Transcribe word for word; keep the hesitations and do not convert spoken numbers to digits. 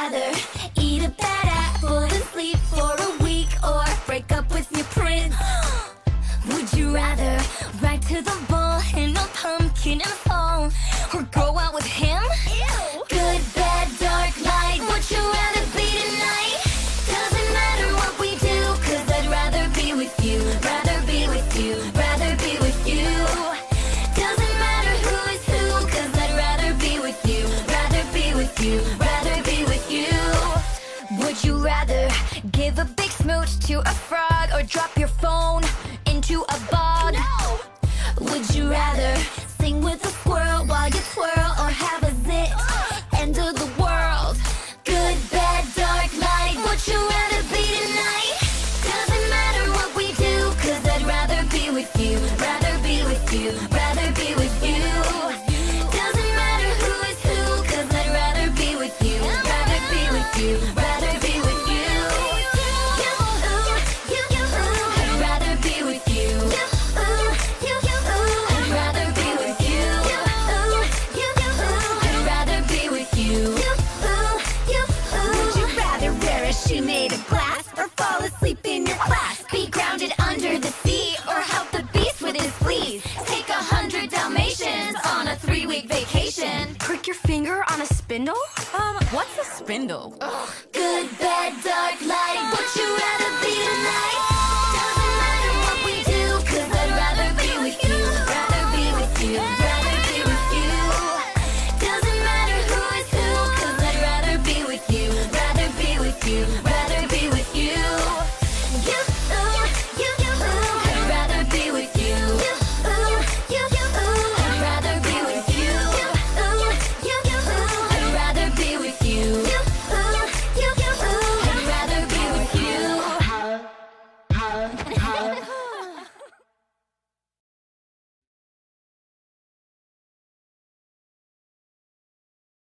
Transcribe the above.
rather eat a bad apple and sleep for a week, or break up with your prince? Would you rather ride to the ball in a pumpkin in the fall, or go out with him? Ew. Good, bad, dark, light. Would you rather be tonight? Doesn't matter what we do, cause I'd rather be with you. Rather be with you, rather be with you. Doesn't matter who is who, cause I'd rather be with you. Rather be with you, rather be with you. Would you rather give a big smooch to a frog, or drop your phone into a bog? No! Would you rather sing with a squirrel while you twirl, or have a zit? End of the world. Good, bad, dark, light. Would you rather be tonight? Doesn't matter what we do, cause I'd rather be with you. Rather be with you, rather be with you. Doesn't matter who is who, cause I'd rather be with you. Rather be with you, rather be with you. You, ooh, you, you, ooh. I'd rather be with you. You, ooh, you, you, ooh. I'd rather be with you. You, ooh, you, you, ooh. I'd rather be with you. You, ooh, you, ooh. Would you rather wear a shoe made of glass, or fall asleep in your class? Be grounded under the sea, or help the beast with his fleas? Take a hundred Dalmatians on a three-week vacation. Prick your finger on a spindle? Um, what's a spindle? Good, bad, dark,